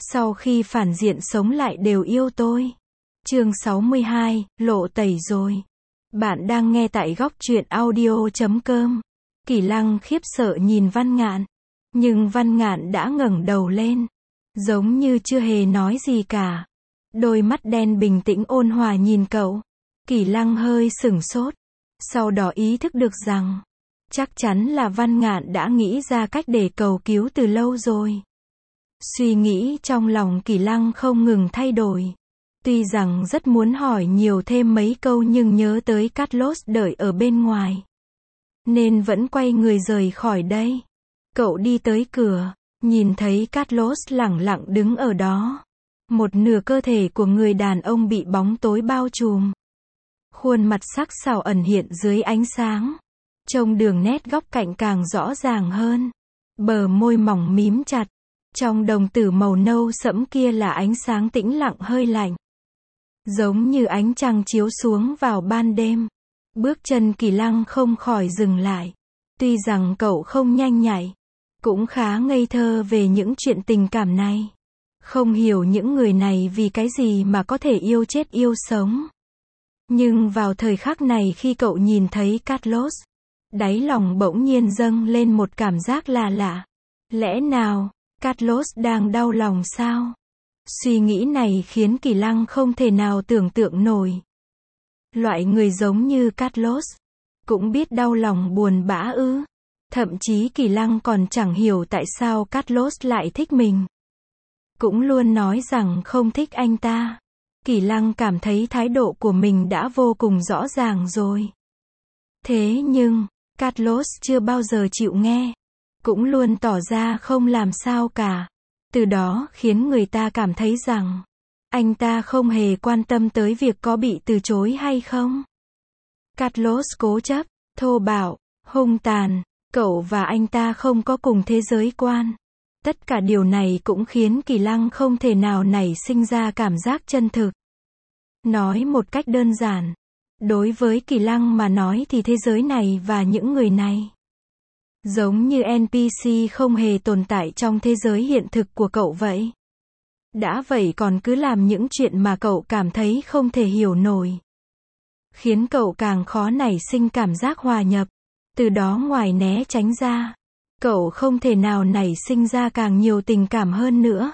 Sau khi phản diện sống lại đều yêu tôi. Chương 62, lộ tẩy rồi. Bạn đang nghe tại góc truyện audio.com. Kỳ Lăng khiếp sợ nhìn Văn Ngạn. Nhưng Văn Ngạn đã ngẩng đầu lên. Giống như chưa hề nói gì cả. Đôi mắt đen bình tĩnh ôn hòa nhìn cậu. Kỳ Lăng hơi sửng sốt. Sau đó ý thức được rằng, chắc chắn là Văn Ngạn đã nghĩ ra cách để cầu cứu từ lâu rồi. Suy nghĩ trong lòng Kỳ Lăng không ngừng thay đổi. Tuy rằng rất muốn hỏi nhiều thêm mấy câu nhưng nhớ tới Carlos đợi ở bên ngoài, nên vẫn quay người rời khỏi đây. Cậu đi tới cửa, nhìn thấy Carlos lẳng lặng đứng ở đó. Một nửa cơ thể của người đàn ông bị bóng tối bao trùm. Khuôn mặt sắc sảo ẩn hiện dưới ánh sáng. Trông đường nét góc cạnh càng rõ ràng hơn. Bờ môi mỏng mím chặt. Trong đồng tử màu nâu sẫm kia là ánh sáng tĩnh lặng hơi lạnh. Giống như ánh trăng chiếu xuống vào ban đêm. Bước chân Kỳ Lăng không khỏi dừng lại. Tuy rằng cậu không nhanh nhạy, cũng khá ngây thơ về những chuyện tình cảm này. Không hiểu những người này vì cái gì mà có thể yêu chết yêu sống. Nhưng vào thời khắc này khi cậu nhìn thấy Carlos, đáy lòng bỗng nhiên dâng lên một cảm giác là lạ. Lẽ nào Carlos đang đau lòng sao? Suy nghĩ này khiến Kỳ Lăng không thể nào tưởng tượng nổi. Loại người giống như Carlos cũng biết đau lòng buồn bã ư? Thậm chí Kỳ Lăng còn chẳng hiểu tại sao Carlos lại thích mình. Cũng luôn nói rằng không thích anh ta. Kỳ Lăng cảm thấy thái độ của mình đã vô cùng rõ ràng rồi. Thế nhưng, Carlos chưa bao giờ chịu nghe. Cũng luôn tỏ ra không làm sao cả. Từ đó khiến người ta cảm thấy rằng, anh ta không hề quan tâm tới việc có bị từ chối hay không. Carlos cố chấp, thô bạo, hung tàn. Cậu và anh ta không có cùng thế giới quan. Tất cả điều này cũng khiến Kỳ Lăng không thể nào nảy sinh ra cảm giác chân thực. Nói một cách đơn giản, đối với Kỳ Lăng mà nói thì thế giới này và những người này giống như NPC không hề tồn tại trong thế giới hiện thực của cậu vậy. Đã vậy còn cứ làm những chuyện mà cậu cảm thấy không thể hiểu nổi. Khiến cậu càng khó nảy sinh cảm giác hòa nhập. Từ đó ngoài né tránh ra, cậu không thể nào nảy sinh ra càng nhiều tình cảm hơn nữa.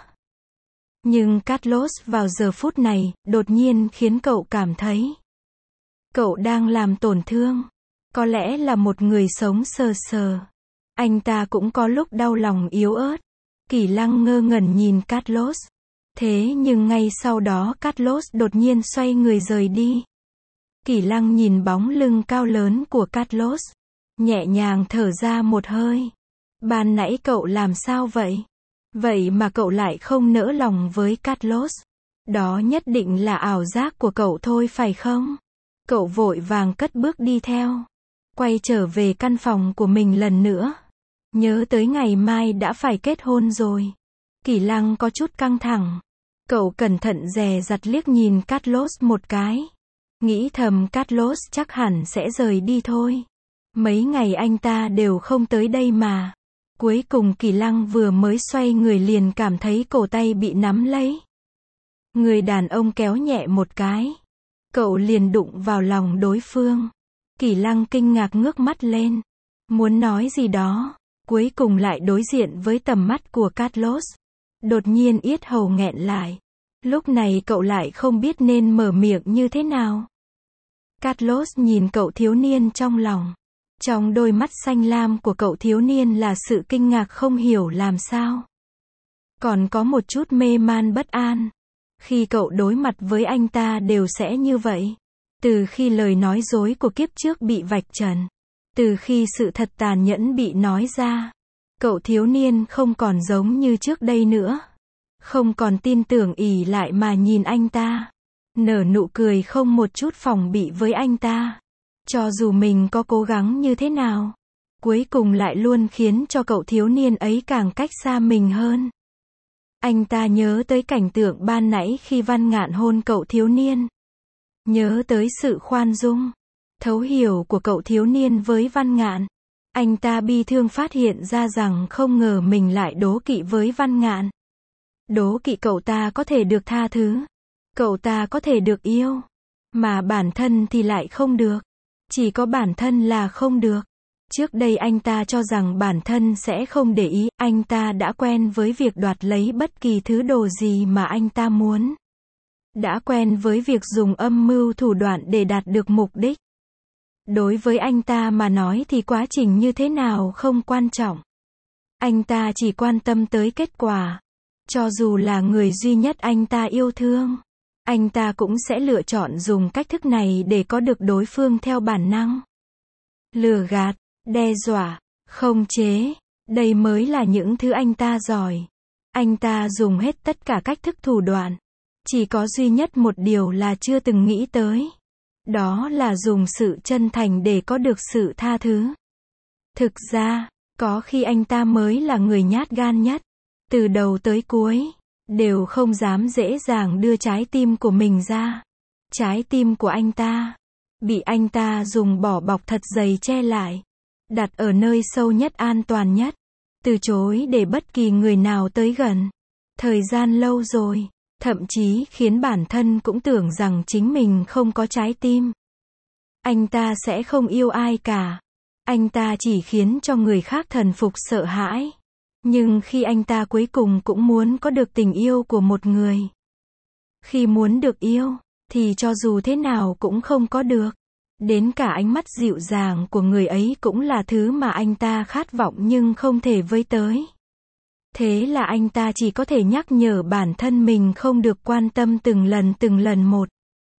Nhưng Carlos vào giờ phút này, đột nhiên khiến cậu cảm thấy cậu đang làm tổn thương. Có lẽ là một người sống sờ sờ. Anh ta cũng có lúc đau lòng yếu ớt. Kỳ Lăng ngơ ngẩn nhìn Carlos. Thế nhưng ngay sau đó Carlos đột nhiên xoay người rời đi. Kỳ Lăng nhìn bóng lưng cao lớn của Carlos, nhẹ nhàng thở ra một hơi. Ban nãy cậu làm sao vậy? Vậy mà cậu lại không nỡ lòng với Carlos. Đó nhất định là ảo giác của cậu thôi phải không? Cậu vội vàng cất bước đi theo. Quay trở về căn phòng của mình lần nữa. Nhớ tới ngày mai đã phải kết hôn rồi. Kỳ Lăng có chút căng thẳng. Cậu cẩn thận dè dặt liếc nhìn Carlos một cái. Nghĩ thầm Carlos chắc hẳn sẽ rời đi thôi. Mấy ngày anh ta đều không tới đây mà. Cuối cùng Kỳ Lăng vừa mới xoay người liền cảm thấy cổ tay bị nắm lấy. Người đàn ông kéo nhẹ một cái. Cậu liền đụng vào lòng đối phương. Kỳ Lăng kinh ngạc ngước mắt lên. Muốn nói gì đó. Cuối cùng lại đối diện với tầm mắt của Carlos. Đột nhiên yết hầu nghẹn lại. Lúc này cậu lại không biết nên mở miệng như thế nào. Carlos nhìn cậu thiếu niên trong lòng. Trong đôi mắt xanh lam của cậu thiếu niên là sự kinh ngạc không hiểu làm sao. Còn có một chút mê man bất an. Khi cậu đối mặt với anh ta đều sẽ như vậy. Từ khi lời nói dối của kiếp trước bị vạch trần. Từ khi sự thật tàn nhẫn bị nói ra. Cậu thiếu niên không còn giống như trước đây nữa. Không còn tin tưởng ỷ lại mà nhìn anh ta. Nở nụ cười không một chút phòng bị với anh ta. Cho dù mình có cố gắng như thế nào, cuối cùng lại luôn khiến cho cậu thiếu niên ấy càng cách xa mình hơn. Anh ta nhớ tới cảnh tượng ban nãy khi Văn Ngạn hôn cậu thiếu niên. Nhớ tới sự khoan dung, thấu hiểu của cậu thiếu niên với Văn Ngạn. Anh ta bi thương phát hiện ra rằng không ngờ mình lại đố kỵ với Văn Ngạn. Đố kỵ cậu ta có thể được tha thứ. Cậu ta có thể được yêu. Mà bản thân thì lại không được. Chỉ có bản thân là không được. Trước đây anh ta cho rằng bản thân sẽ không để ý, anh ta đã quen với việc đoạt lấy bất kỳ thứ đồ gì mà anh ta muốn. Đã quen với việc dùng âm mưu thủ đoạn để đạt được mục đích. Đối với anh ta mà nói thì quá trình như thế nào không quan trọng. Anh ta chỉ quan tâm tới kết quả. Cho dù là người duy nhất anh ta yêu thương, anh ta cũng sẽ lựa chọn dùng cách thức này để có được đối phương theo bản năng. Lừa gạt, đe dọa, khống chế, đây mới là những thứ anh ta giỏi. Anh ta dùng hết tất cả cách thức thủ đoạn. Chỉ có duy nhất một điều là chưa từng nghĩ tới. Đó là dùng sự chân thành để có được sự tha thứ. Thực ra, có khi anh ta mới là người nhát gan nhất. Từ đầu tới cuối, đều không dám dễ dàng đưa trái tim của mình ra. Trái tim của anh ta, bị anh ta dùng vỏ bọc thật dày che lại. Đặt ở nơi sâu nhất an toàn nhất. Từ chối để bất kỳ người nào tới gần. Thời gian lâu rồi, thậm chí khiến bản thân cũng tưởng rằng chính mình không có trái tim. Anh ta sẽ không yêu ai cả. Anh ta chỉ khiến cho người khác thần phục sợ hãi. Nhưng khi anh ta cuối cùng cũng muốn có được tình yêu của một người. Khi muốn được yêu, thì cho dù thế nào cũng không có được. Đến cả ánh mắt dịu dàng của người ấy cũng là thứ mà anh ta khát vọng nhưng không thể với tới. Thế là anh ta chỉ có thể nhắc nhở bản thân mình không được quan tâm từng lần một.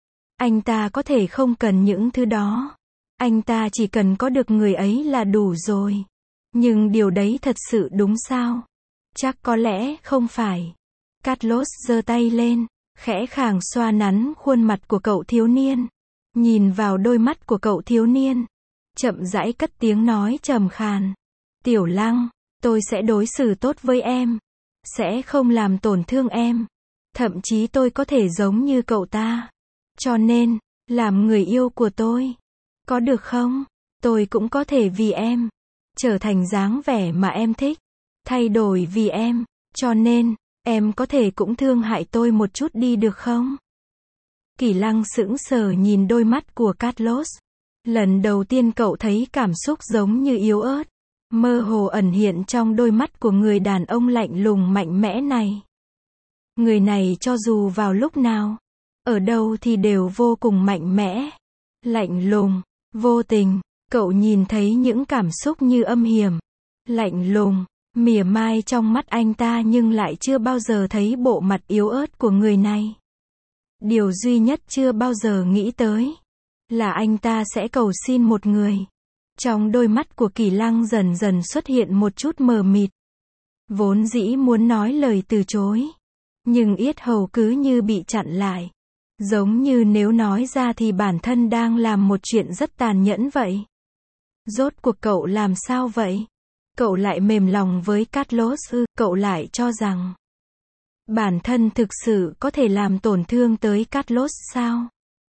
Anh ta có thể không cần những thứ đó. Anh ta chỉ cần có được người ấy là đủ rồi. Nhưng điều đấy thật sự đúng sao? Chắc có lẽ không phải. Carlos giơ tay lên, khẽ khàng xoa nắn khuôn mặt của cậu thiếu niên. Nhìn vào đôi mắt của cậu thiếu niên. Chậm rãi cất tiếng nói trầm khàn. Tiểu Lăng, tôi sẽ đối xử tốt với em. Sẽ không làm tổn thương em. Thậm chí tôi có thể giống như cậu ta. Cho nên, làm người yêu của tôi. Có được không? Tôi cũng có thể vì em. Trở thành dáng vẻ mà em thích. Thay đổi vì em. Cho nên, em có thể cũng thương hại tôi một chút đi được không? Kỳ Lăng sững sờ nhìn đôi mắt của Carlos. Lần đầu tiên cậu thấy cảm xúc giống như yếu ớt. Mơ hồ ẩn hiện trong đôi mắt của người đàn ông lạnh lùng mạnh mẽ này. Người này cho dù vào lúc nào, ở đâu thì đều vô cùng mạnh mẽ. Lạnh lùng, vô tình. Cậu nhìn thấy những cảm xúc như âm hiểm, lạnh lùng, mỉa mai trong mắt anh ta nhưng lại chưa bao giờ thấy bộ mặt yếu ớt của người này. Điều duy nhất chưa bao giờ nghĩ tới là anh ta sẽ cầu xin một người. Trong đôi mắt của Kỳ Lăng dần dần xuất hiện một chút mờ mịt. Vốn dĩ muốn nói lời từ chối, nhưng yết hầu cứ như bị chặn lại. Giống như nếu nói ra thì bản thân đang làm một chuyện rất tàn nhẫn vậy. Rốt cuộc cậu làm sao vậy? Cậu lại mềm lòng với Carlos ư? Cậu lại cho rằng bản thân thực sự có thể làm tổn thương tới Carlos sao?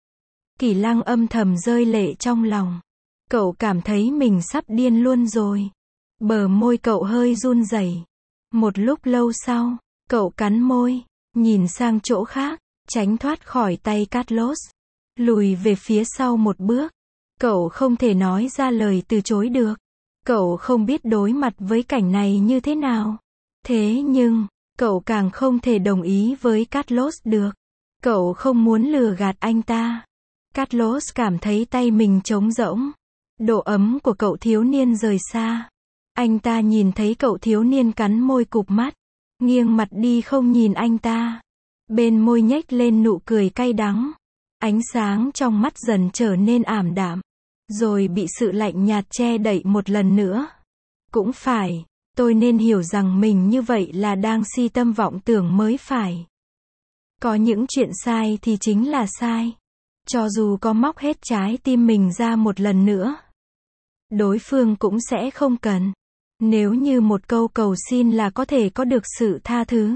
Kỳ Lăng âm thầm rơi lệ trong lòng. Cậu cảm thấy mình sắp điên luôn rồi. Bờ môi cậu hơi run rẩy. Một lúc lâu sau, cậu cắn môi, nhìn sang chỗ khác, tránh thoát khỏi tay Carlos. Lùi về phía sau một bước. Cậu không thể nói ra lời từ chối được. Cậu không biết đối mặt với cảnh này như thế nào. Thế nhưng, cậu càng không thể đồng ý với Carlos được. Cậu không muốn lừa gạt anh ta. Carlos cảm thấy tay mình trống rỗng. Độ ấm của cậu thiếu niên rời xa. Anh ta nhìn thấy cậu thiếu niên cắn môi cụp mắt. Nghiêng mặt đi không nhìn anh ta. Bên môi nhếch lên nụ cười cay đắng. Ánh sáng trong mắt dần trở nên ảm đạm. Rồi bị sự lạnh nhạt che đậy một lần nữa. Cũng phải, tôi nên hiểu rằng mình như vậy là đang si tâm vọng tưởng mới phải. Có những chuyện sai thì chính là sai. Cho dù có móc hết trái tim mình ra một lần nữa, đối phương cũng sẽ không cần. Nếu như một câu cầu xin là có thể có được sự tha thứ.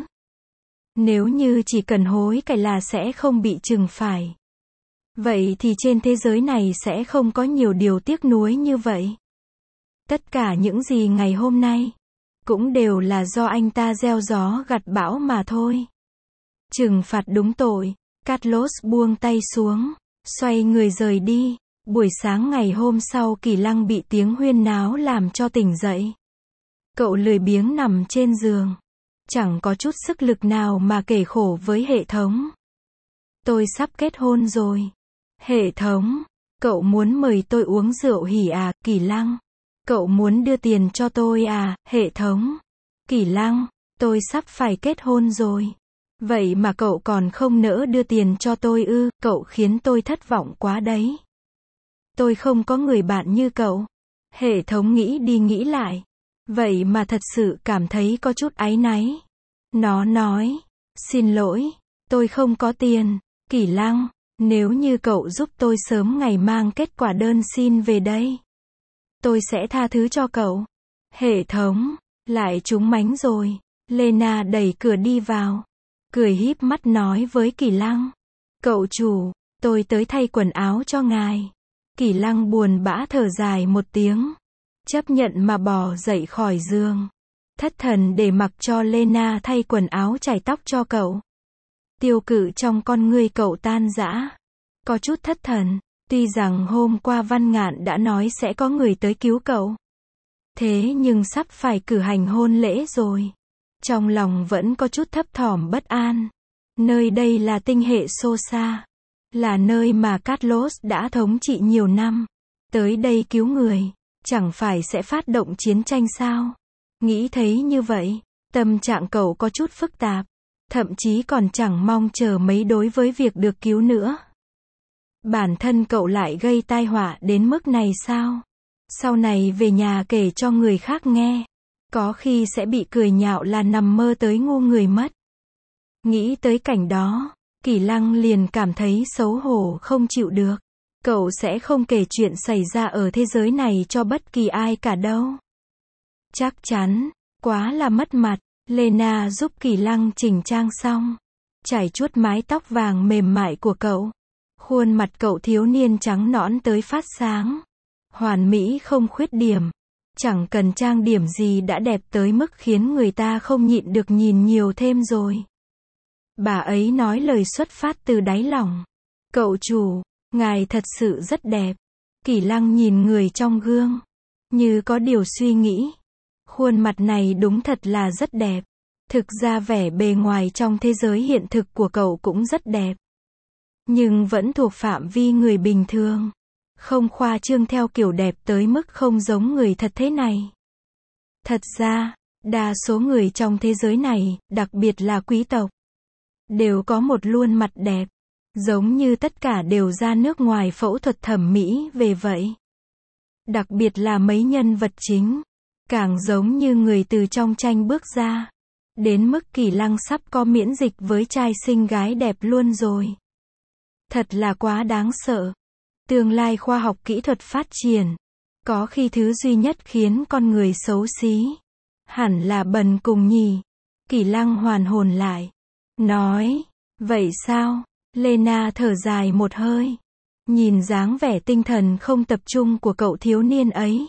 Nếu như chỉ cần hối cải là sẽ không bị trừng phải. Vậy thì trên thế giới này sẽ không có nhiều điều tiếc nuối như vậy. Tất cả những gì ngày hôm nay, cũng đều là do anh ta gieo gió gặt bão mà thôi. Trừng phạt đúng tội, Carlos buông tay xuống, xoay người rời đi. Buổi sáng ngày hôm sau Kỳ Lăng bị tiếng huyên náo làm cho tỉnh dậy. Cậu lười biếng nằm trên giường, chẳng có chút sức lực nào mà kể khổ với hệ thống. Tôi sắp kết hôn rồi. Hệ thống, cậu muốn mời tôi uống rượu hỉ à, Kỳ Lăng? Cậu muốn đưa tiền cho tôi à, hệ thống? Kỳ Lăng, tôi sắp phải kết hôn rồi. Vậy mà cậu còn không nỡ đưa tiền cho tôi ư, cậu khiến tôi thất vọng quá đấy. Tôi không có người bạn như cậu. Hệ thống nghĩ đi nghĩ lại. Vậy mà thật sự cảm thấy có chút áy náy. Nó nói, xin lỗi, tôi không có tiền. Kỳ Lăng, nếu như cậu giúp tôi sớm ngày mang kết quả đơn xin về đây, tôi sẽ tha thứ cho cậu. Hệ thống, lại trúng mánh rồi. Lena đẩy cửa đi vào, cười híp mắt nói với Kỳ Lăng. Cậu chủ, tôi tới thay quần áo cho ngài. Kỳ Lăng buồn bã thở dài một tiếng, chấp nhận mà bò dậy khỏi giường, thất thần để mặc cho Lena thay quần áo chải tóc cho cậu. Tiêu cự trong con ngươi cậu tan rã, có chút thất thần, tuy rằng hôm qua Văn Ngạn đã nói sẽ có người tới cứu cậu. Thế nhưng sắp phải cử hành hôn lễ rồi. Trong lòng vẫn có chút thấp thỏm bất an. Nơi đây là tinh hệ Sosa, là nơi mà Carlos đã thống trị nhiều năm. Tới đây cứu người, chẳng phải sẽ phát động chiến tranh sao? Nghĩ thấy như vậy, tâm trạng cậu có chút phức tạp, thậm chí còn chẳng mong chờ mấy đối với việc được cứu nữa. Bản thân cậu lại gây tai họa đến mức này sao? Sau này về nhà kể cho người khác nghe, có khi sẽ bị cười nhạo là nằm mơ tới ngu người mất. Nghĩ tới cảnh đó, Kỳ Lăng liền cảm thấy xấu hổ không chịu được. Cậu sẽ không kể chuyện xảy ra ở thế giới này cho bất kỳ ai cả đâu. Chắc chắn, quá là mất mặt. Lena giúp Kỳ Lăng chỉnh trang xong, chải chuốt mái tóc vàng mềm mại của cậu. Khuôn mặt cậu thiếu niên trắng nõn tới phát sáng, hoàn mỹ không khuyết điểm. Chẳng cần trang điểm gì đã đẹp tới mức khiến người ta không nhịn được nhìn nhiều thêm rồi. Bà ấy nói lời xuất phát từ đáy lòng. Cậu chủ, ngài thật sự rất đẹp. Kỳ Lăng nhìn người trong gương, như có điều suy nghĩ. Khuôn mặt này đúng thật là rất đẹp. Thực ra vẻ bề ngoài trong thế giới hiện thực của cậu cũng rất đẹp, nhưng vẫn thuộc phạm vi người bình thường. Không khoa trương theo kiểu đẹp tới mức không giống người thật thế này. Thật ra, đa số người trong thế giới này, đặc biệt là quý tộc, đều có một khuôn mặt đẹp, giống như tất cả đều ra nước ngoài phẫu thuật thẩm mỹ về vậy. Đặc biệt là mấy nhân vật chính, càng giống như người từ trong tranh bước ra. Đến mức Kỳ Lăng sắp có miễn dịch với trai xinh gái đẹp luôn rồi. Thật là quá đáng sợ. Tương lai khoa học kỹ thuật phát triển, có khi thứ duy nhất khiến con người xấu xí, hẳn là bần cùng nhỉ. Kỳ Lăng hoàn hồn lại, nói, vậy sao? Lena thở dài một hơi, nhìn dáng vẻ tinh thần không tập trung của cậu thiếu niên ấy.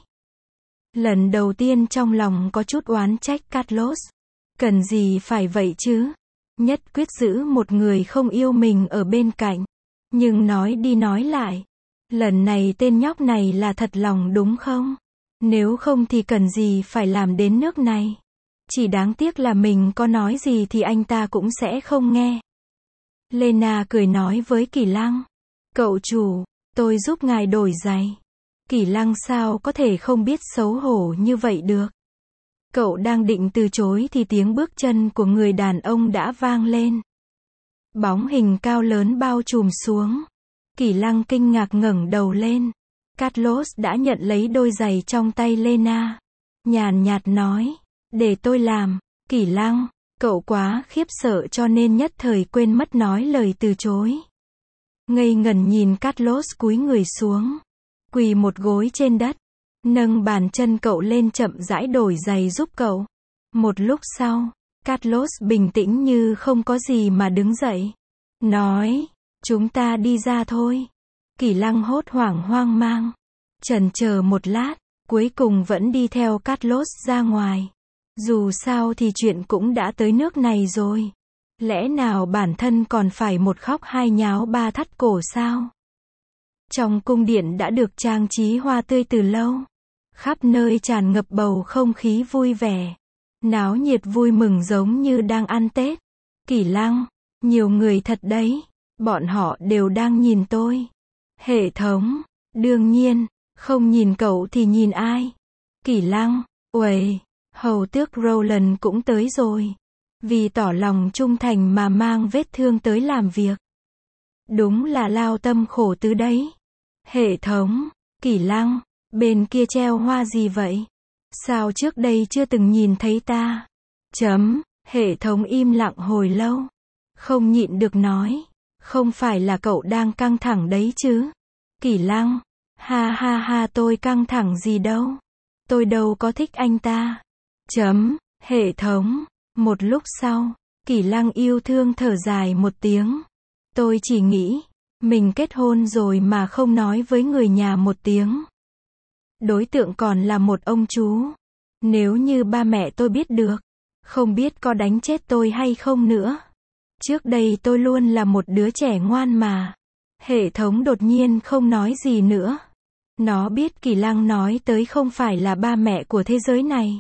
Lần đầu tiên trong lòng có chút oán trách Carlos. Cần gì phải vậy chứ? Nhất quyết giữ một người không yêu mình ở bên cạnh. Nhưng nói đi nói lại, lần này tên nhóc này là thật lòng đúng không? Nếu không thì cần gì phải làm đến nước này? Chỉ đáng tiếc là mình có nói gì thì anh ta cũng sẽ không nghe. Lena cười nói với Kỳ Lăng. Cậu chủ, tôi giúp ngài đổi giày. Kỳ Lăng sao có thể không biết xấu hổ như vậy được? Cậu đang định từ chối thì tiếng bước chân của người đàn ông đã vang lên. Bóng hình cao lớn bao trùm xuống. Kỳ Lăng kinh ngạc ngẩng đầu lên. Carlos đã nhận lấy đôi giày trong tay Lena. Nhàn nhạt nói, để tôi làm. Kỳ Lăng, cậu quá khiếp sợ cho nên nhất thời quên mất nói lời từ chối. Ngây ngẩn nhìn Carlos cúi người xuống, quỳ một gối trên đất, nâng bàn chân cậu lên chậm rãi đổi giày giúp cậu. Một lúc sau, Carlos bình tĩnh như không có gì mà đứng dậy, nói, chúng ta đi ra thôi. Kỳ Lăng hốt hoảng hoang mang, chần chờ một lát, cuối cùng vẫn đi theo Carlos ra ngoài. Dù sao thì chuyện cũng đã tới nước này rồi. Lẽ nào bản thân còn phải một khóc hai nháo ba thắt cổ sao? Trong cung điện đã được trang trí hoa tươi từ lâu. Khắp nơi tràn ngập bầu không khí vui vẻ. Náo nhiệt vui mừng giống như đang ăn Tết. Kỷ Lăng, nhiều người thật đấy. Bọn họ đều đang nhìn tôi. Hệ thống, đương nhiên, không nhìn cậu thì nhìn ai? Kỷ Lăng, uầy, hầu tước Roland cũng tới rồi. Vì tỏ lòng trung thành mà mang vết thương tới làm việc. Đúng là lao tâm khổ tứ đấy. Hệ thống, Kỷ Lăng, bên kia treo hoa gì vậy? Sao trước đây chưa từng nhìn thấy ta? Hệ thống im lặng hồi lâu. Không nhịn được nói. Không phải là cậu đang căng thẳng đấy chứ? Kỷ Lăng, ha ha ha, tôi căng thẳng gì đâu. Tôi đâu có thích anh ta. Hệ thống. Một lúc sau, Kỷ Lăng yêu thương thở dài một tiếng. Tôi chỉ nghĩ, mình kết hôn rồi mà không nói với người nhà một tiếng. Đối tượng còn là một ông chú. Nếu như ba mẹ tôi biết được, không biết có đánh chết tôi hay không nữa. Trước đây tôi luôn là một đứa trẻ ngoan mà. Hệ thống đột nhiên không nói gì nữa. Nó biết Kỷ Lăng nói tới không phải là ba mẹ của thế giới này,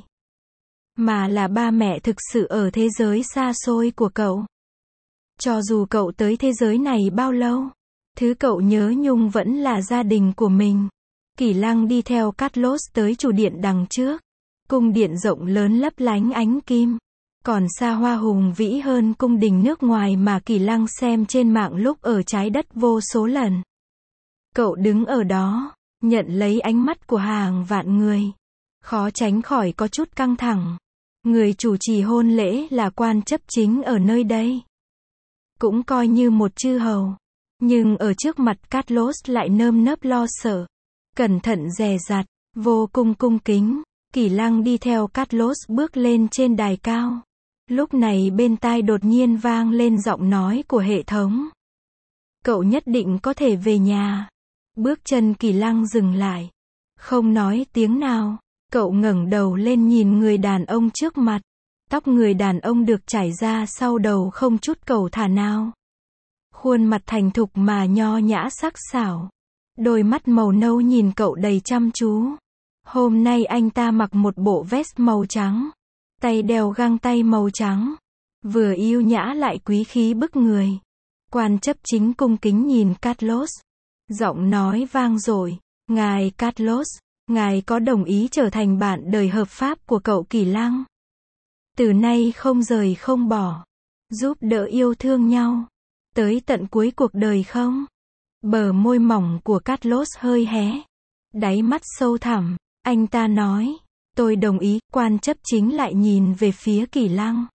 mà là ba mẹ thực sự ở thế giới xa xôi của cậu. Cho dù cậu tới thế giới này bao lâu, thứ cậu nhớ nhung vẫn là gia đình của mình. Kỷ Lăng đi theo Carlos tới chủ điện đằng trước. Cung điện rộng lớn lấp lánh ánh kim. Còn xa hoa hùng vĩ hơn cung đình nước ngoài mà Kỷ Lăng xem trên mạng lúc ở trái đất vô số lần. Cậu đứng ở đó, nhận lấy ánh mắt của hàng vạn người. Khó tránh khỏi có chút căng thẳng. Người chủ trì hôn lễ là quan chấp chính ở nơi đây. Cũng coi như một chư hầu. Nhưng ở trước mặt Carlos lại nơm nớp lo sợ. Cẩn thận dè dặt, vô cùng cung kính. Kỷ Lăng đi theo Carlos bước lên trên đài cao. Lúc này bên tai đột nhiên vang lên giọng nói của hệ thống. Cậu nhất định có thể về nhà. Bước chân Kỷ Lăng dừng lại. Không nói tiếng nào. Cậu ngẩng đầu lên nhìn người đàn ông trước mặt. Tóc người đàn ông được trải ra sau đầu không chút cầu thả nào. Khuôn mặt thành thục mà nho nhã sắc sảo. Đôi mắt màu nâu nhìn cậu đầy chăm chú. Hôm nay anh ta mặc một bộ vest màu trắng. Tay đeo găng tay màu trắng. Vừa yêu nhã lại quý khí bức người. Quan chấp chính cung kính nhìn Carlos. Giọng nói vang dội. Ngài Carlos, ngài có đồng ý trở thành bạn đời hợp pháp của cậu Kỷ Lăng? Từ nay không rời không bỏ. Giúp đỡ yêu thương nhau. Tới tận cuối cuộc đời không? Bờ môi mỏng của Carlos hơi hé. Đáy mắt sâu thẳm. Anh ta nói. Tôi đồng ý. Quan chấp chính lại nhìn về phía Kỷ Lăng.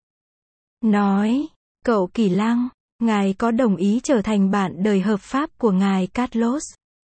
Nói. Cậu Kỷ Lăng, ngài có đồng ý trở thành bạn đời hợp pháp của ngài Carlos?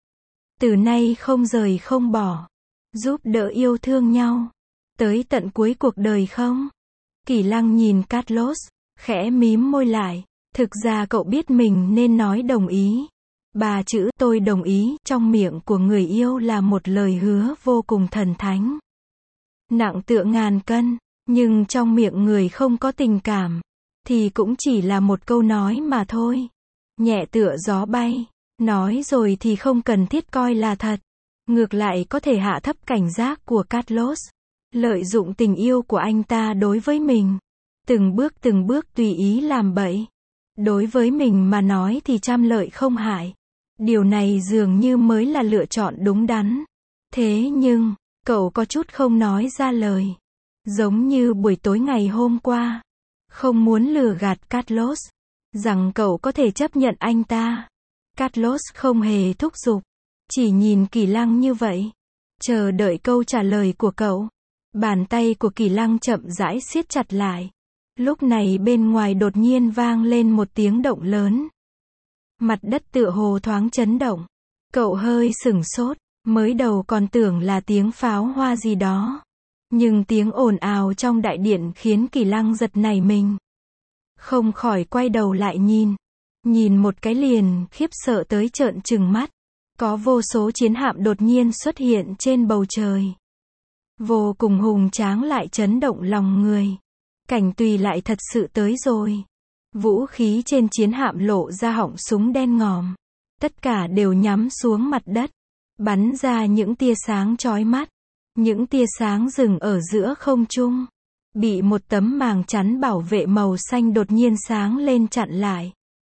Từ nay không rời không bỏ. Giúp đỡ yêu thương nhau. Tới tận cuối cuộc đời không? Kỷ Lăng nhìn Carlos. Khẽ mím môi lại. Thực ra cậu biết mình nên nói đồng ý. Ba chữ tôi đồng ý trong miệng của người yêu là một lời hứa vô cùng thần thánh. Nặng tựa ngàn cân. Nhưng trong miệng người không có tình cảm thì cũng chỉ là một câu nói mà thôi. Nhẹ tựa gió bay. Nói rồi thì không cần thiết coi là thật. Ngược lại có thể hạ thấp cảnh giác của Carlos. Lợi dụng tình yêu của anh ta đối với mình. Từng bước tùy ý làm bậy. Đối với mình mà nói thì trăm lợi không hại. Điều này dường như mới là lựa chọn đúng đắn. Thế nhưng, cậu có chút không nói ra lời. Giống như buổi tối ngày hôm qua. Không muốn lừa gạt Carlos. Rằng cậu có thể chấp nhận anh ta. Carlos không hề thúc giục. Chỉ nhìn Kỷ Lăng như vậy. Chờ đợi câu trả lời của cậu. Bàn tay của Kỷ Lăng chậm rãi siết chặt lại. Lúc này bên ngoài đột nhiên vang lên một tiếng động lớn. Mặt đất tựa hồ thoáng chấn động. Cậu hơi sửng sốt. Mới đầu còn tưởng là tiếng pháo hoa gì đó. Nhưng tiếng ồn ào trong đại điện khiến Kỷ Lăng giật nảy mình. Không khỏi quay đầu lại nhìn. Nhìn một cái liền khiếp sợ tới trợn trừng mắt. Có vô số chiến hạm đột nhiên xuất hiện trên bầu trời. Vô cùng hùng tráng lại chấn động lòng người. Cảnh Tùy lại thật sự tới rồi. Vũ khí trên chiến hạm lộ ra họng súng đen ngòm. Tất cả đều nhắm xuống mặt đất. Bắn ra những tia sáng chói mắt. Những tia sáng dừng ở giữa không trung. Bị một tấm màng chắn bảo vệ màu xanh đột nhiên sáng lên chặn lại.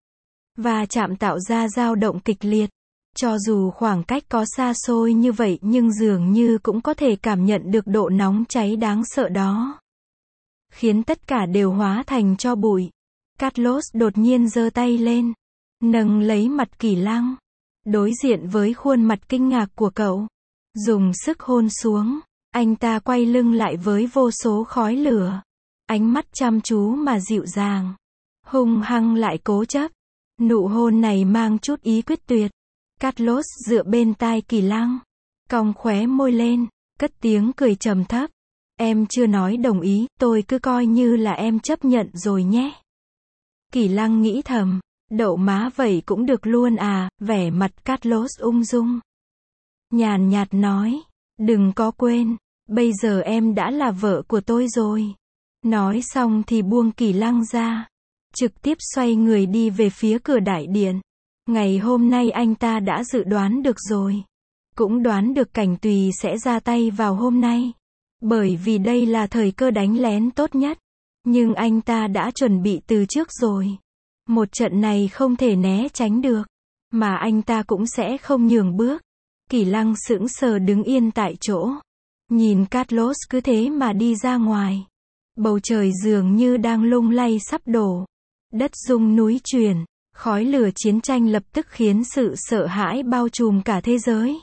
Và chạm tạo ra dao động kịch liệt. Cho dù khoảng cách có xa xôi như vậy nhưng dường như cũng có thể cảm nhận được độ nóng cháy đáng sợ đó. Khiến tất cả đều hóa thành tro bụi. Carlos đột nhiên giơ tay lên. Nâng lấy mặt Kỳ Lăng. Đối diện với khuôn mặt kinh ngạc của cậu. Dùng sức hôn xuống. Anh ta quay lưng lại với vô số khói lửa. Ánh mắt chăm chú mà dịu dàng. Hung hăng lại cố chấp. Nụ hôn này mang chút ý quyết tuyệt. Carlos dựa bên tai Kỳ Lăng. Cong khóe môi lên. Cất tiếng cười trầm thấp. Em chưa nói đồng ý, tôi cứ coi như là em chấp nhận rồi nhé. Kỳ Lăng nghĩ thầm. Đậu má vậy cũng được luôn à, vẻ mặt Carlos ung dung. Nhàn nhạt nói. Đừng có quên. Bây giờ em đã là vợ của tôi rồi. Nói xong thì buông Kỳ Lăng ra. Trực tiếp xoay người đi về phía cửa đại điện. Ngày hôm nay anh ta đã dự đoán được rồi. Cũng đoán được Cảnh Tùy sẽ ra tay vào hôm nay. Bởi vì đây là thời cơ đánh lén tốt nhất. Nhưng anh ta đã chuẩn bị từ trước rồi. Một trận này không thể né tránh được. Mà anh ta cũng sẽ không nhường bước. Kỳ Lăng sững sờ đứng yên tại chỗ. Nhìn Carlos cứ thế mà đi ra ngoài. Bầu trời dường như đang lung lay sắp đổ. Đất rung núi chuyển. Khói lửa chiến tranh lập tức khiến sự sợ hãi bao trùm cả thế giới.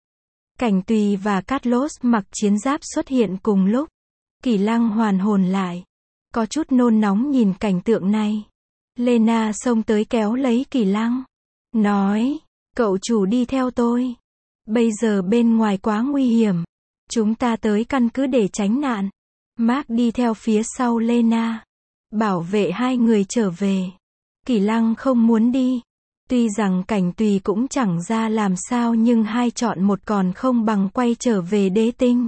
Cảnh Tùy và Carlos mặc chiến giáp xuất hiện cùng lúc. Kỳ Lăng hoàn hồn lại. Có chút nôn nóng nhìn cảnh tượng này. Lena xông tới kéo lấy Kỳ Lăng. Nói, cậu chủ đi theo tôi. Bây giờ bên ngoài quá nguy hiểm. Chúng ta tới căn cứ để tránh nạn. Mark đi theo phía sau Lena. Bảo vệ hai người trở về. Kỳ Lăng không muốn đi. Tuy rằng Cảnh Tùy cũng chẳng ra làm sao nhưng hai chọn một còn không bằng quay trở về đế tinh.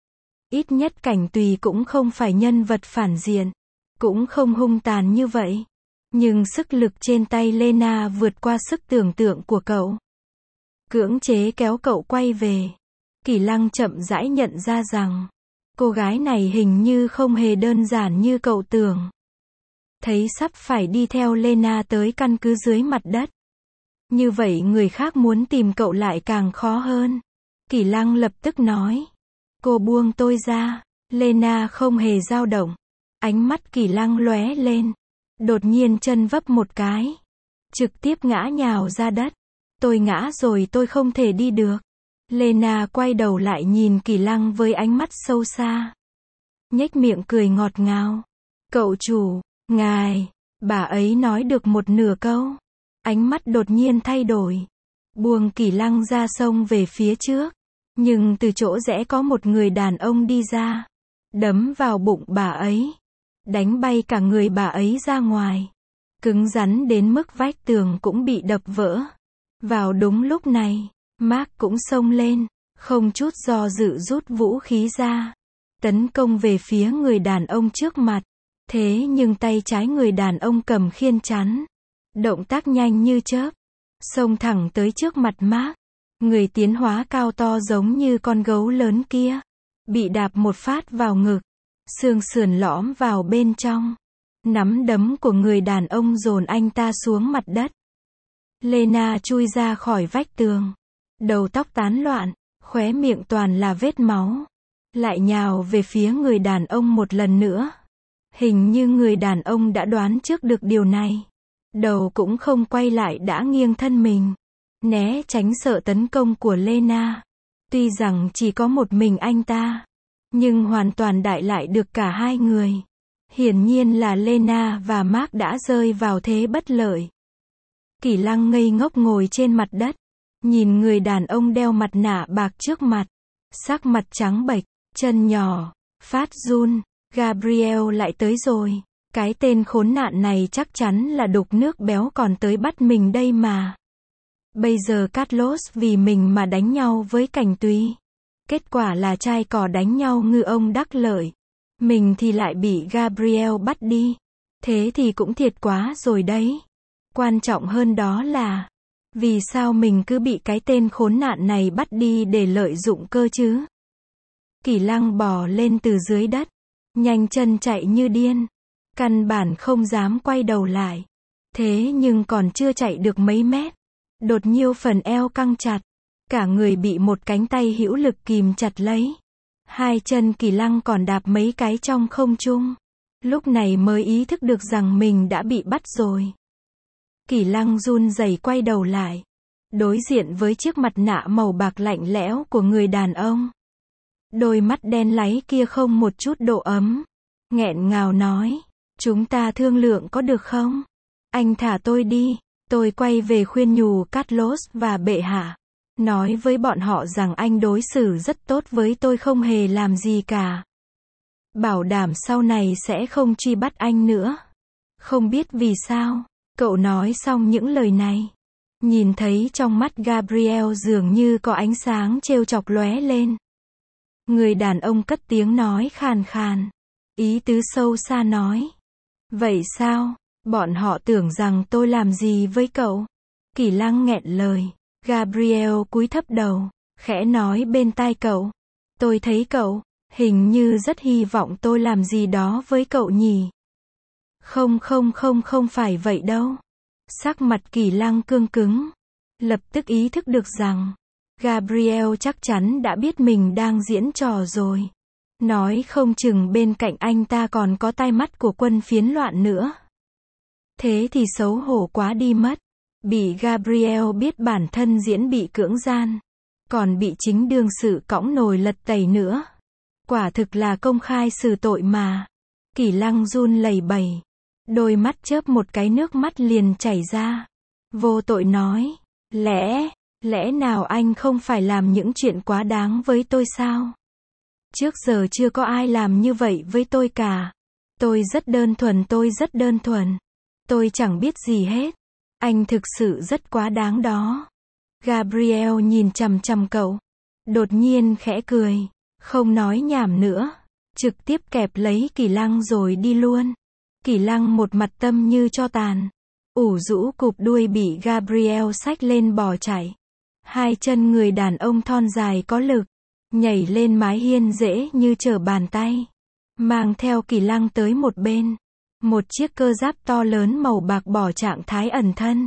Ít nhất Cảnh Tùy cũng không phải nhân vật phản diện. Cũng không hung tàn như vậy. Nhưng sức lực trên tay Lena vượt qua sức tưởng tượng của cậu. Cưỡng chế kéo cậu quay về. Kỳ Lăng chậm rãi nhận ra rằng, cô gái này hình như không hề đơn giản như cậu tưởng. Thấy sắp phải đi theo Lena tới căn cứ dưới mặt đất. Như vậy người khác muốn tìm cậu lại càng khó hơn. Kỳ Lăng lập tức nói. Cô buông tôi ra. Lena không hề dao động. Ánh mắt Kỳ Lăng lóe lên. Đột nhiên chân vấp một cái. Trực tiếp ngã nhào ra đất. Tôi ngã rồi tôi không thể đi được. Lena quay đầu lại nhìn Kỳ Lăng với ánh mắt sâu xa. Nhếch miệng cười ngọt ngào. Cậu chủ, ngài, bà ấy nói được một nửa câu. Ánh mắt đột nhiên thay đổi. Buông Kỳ Lăng ra xông về phía trước. Nhưng từ chỗ rẽ có một người đàn ông đi ra. Đấm vào bụng bà ấy. Đánh bay cả người bà ấy ra ngoài. Cứng rắn đến mức vách tường cũng bị đập vỡ. Vào đúng lúc này, Mark cũng xông lên. Không chút do dự rút vũ khí ra. Tấn công về phía người đàn ông trước mặt. Thế nhưng tay trái người đàn ông cầm khiên chắn. Động tác nhanh như chớp. Xông thẳng tới trước mặt Mark. Người tiến hóa cao to giống như con gấu lớn kia. Bị đạp một phát vào ngực. Xương sườn lõm vào bên trong. Nắm đấm của người đàn ông dồn anh ta xuống mặt đất. Lena chui ra khỏi vách tường. Đầu tóc tán loạn. Khóe miệng toàn là vết máu. Lại nhào về phía người đàn ông một lần nữa. Hình như người đàn ông đã đoán trước được điều này. Đầu cũng không quay lại đã nghiêng thân mình. Né tránh sợ tấn công của Lena. Tuy rằng chỉ có một mình anh ta. Nhưng hoàn toàn đại lại được cả hai người. Hiển nhiên là Lena và Mark đã rơi vào thế bất lợi. Kỳ Lăng ngây ngốc ngồi trên mặt đất. Nhìn người đàn ông đeo mặt nạ bạc trước mặt. Sắc mặt trắng bệch, chân nhỏ, phát run. Gabriel lại tới rồi. Cái tên khốn nạn này chắc chắn là đục nước béo còn tới bắt mình đây mà. Bây giờ Carlos vì mình mà đánh nhau với Cảnh Tùy. Kết quả là trai cò đánh nhau ngư ông đắc lợi. Mình thì lại bị Gabriel bắt đi. Thế thì cũng thiệt quá rồi đấy. Quan trọng hơn đó là, vì sao mình cứ bị cái tên khốn nạn này bắt đi để lợi dụng cơ chứ? Kỳ Lăng bò lên từ dưới đất, nhanh chân chạy như điên. Căn bản không dám quay đầu lại. Thế nhưng còn chưa chạy được mấy mét, đột nhiên phần eo căng chặt. Cả người bị một cánh tay hữu lực kìm chặt lấy. Hai chân Kỳ Lăng còn đạp mấy cái trong không trung. Lúc này mới ý thức được rằng mình đã bị bắt rồi. Kỳ Lăng run rẩy quay đầu lại, đối diện với chiếc mặt nạ màu bạc lạnh lẽo của người đàn ông. Đôi mắt đen láy kia không một chút độ ấm. Nghẹn ngào nói, chúng ta thương lượng có được không? Anh thả tôi đi. Tôi quay về khuyên nhủ Carlos và bệ hạ. Nói với bọn họ rằng anh đối xử rất tốt với tôi, không hề làm gì cả. Bảo đảm sau này sẽ không truy bắt anh nữa. Không biết vì sao, cậu nói xong những lời này, nhìn thấy trong mắt Gabriel dường như có ánh sáng trêu chọc lóe lên. Người đàn ông cất tiếng nói khàn khàn, ý tứ sâu xa nói. Vậy sao? Bọn họ tưởng rằng tôi làm gì với cậu? Kỳ Lăng nghẹn lời. Gabriel cúi thấp đầu, khẽ nói bên tai cậu. Tôi thấy cậu, hình như rất hy vọng tôi làm gì đó với cậu nhỉ? Không phải vậy đâu. Sắc mặt Kỳ Lăng cương cứng. Lập tức ý thức được rằng, Gabriel chắc chắn đã biết mình đang diễn trò rồi. Nói không chừng bên cạnh anh ta còn có tai mắt của quân phiến loạn nữa. Thế thì xấu hổ quá đi mất. Bị Gabriel biết bản thân diễn bị cưỡng gian, còn bị chính đương sự cõng nồi lật tẩy nữa. Quả thực là công khai xử tội mà. Kỳ Lăng run lẩy bẩy, đôi mắt chớp một cái nước mắt liền chảy ra. Vô tội nói, lẽ nào anh không phải làm những chuyện quá đáng với tôi sao? Trước giờ chưa có ai làm như vậy với tôi cả. Tôi rất đơn thuần. Tôi chẳng biết gì hết. Anh thực sự rất quá đáng đó. Gabriel nhìn chằm chằm cậu. Đột nhiên khẽ cười. Không nói nhảm nữa. Trực tiếp kẹp lấy Kỳ Lăng rồi đi luôn. Kỳ Lăng một mặt tâm như tro tàn. Ủ rũ cụp đuôi bị Gabriel xách lên bò chạy. Hai chân người đàn ông thon dài có lực. Nhảy lên mái hiên dễ như trở bàn tay. Mang theo Kỳ Lăng tới một bên. Một chiếc cơ giáp to lớn màu bạc bỏ trạng thái ẩn thân.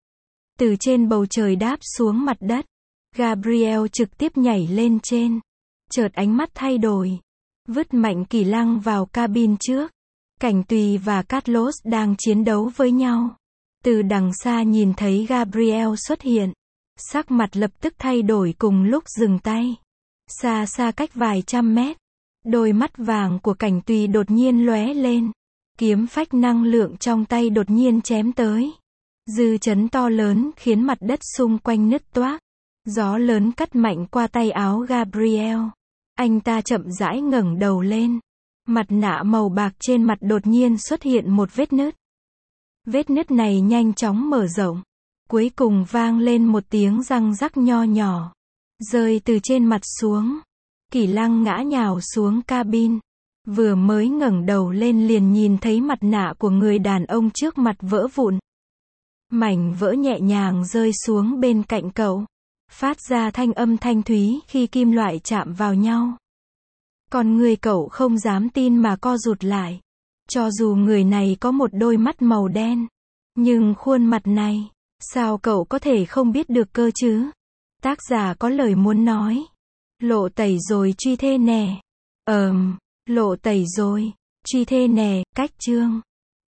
Từ trên bầu trời đáp xuống mặt đất. Gabriel trực tiếp nhảy lên trên. Chợt ánh mắt thay đổi. Vứt mạnh Kỳ Lăng vào cabin trước. Cảnh Tùy và Carlos đang chiến đấu với nhau. Từ đằng xa nhìn thấy Gabriel xuất hiện. Sắc mặt lập tức thay đổi cùng lúc dừng tay. Xa xa cách vài trăm mét. Đôi mắt vàng của Cảnh Tùy đột nhiên lóe lên. Kiếm phách năng lượng trong tay đột nhiên chém tới. Dư chấn to lớn khiến mặt đất xung quanh nứt toác. Gió lớn cắt mạnh qua tay áo Gabriel. Anh ta chậm rãi ngẩng đầu lên. Mặt nạ màu bạc trên mặt đột nhiên xuất hiện một vết nứt. Vết nứt này nhanh chóng mở rộng. Cuối cùng vang lên một tiếng răng rắc nho nhỏ. Rơi từ trên mặt xuống. Kỳ Lăng ngã nhào xuống cabin. Vừa mới ngẩng đầu lên liền nhìn thấy mặt nạ của người đàn ông trước mặt vỡ vụn. Mảnh vỡ nhẹ nhàng rơi xuống bên cạnh cậu. Phát ra thanh âm thanh thúy khi kim loại chạm vào nhau. Còn người cậu không dám tin mà co rụt lại. Cho dù người này có một đôi mắt màu đen. Nhưng khuôn mặt này, sao cậu có thể không biết được cơ chứ? Tác giả có lời muốn nói. Lộ tẩy rồi truy thê nè. Lộ tẩy rồi, truy thê nè, cách chương.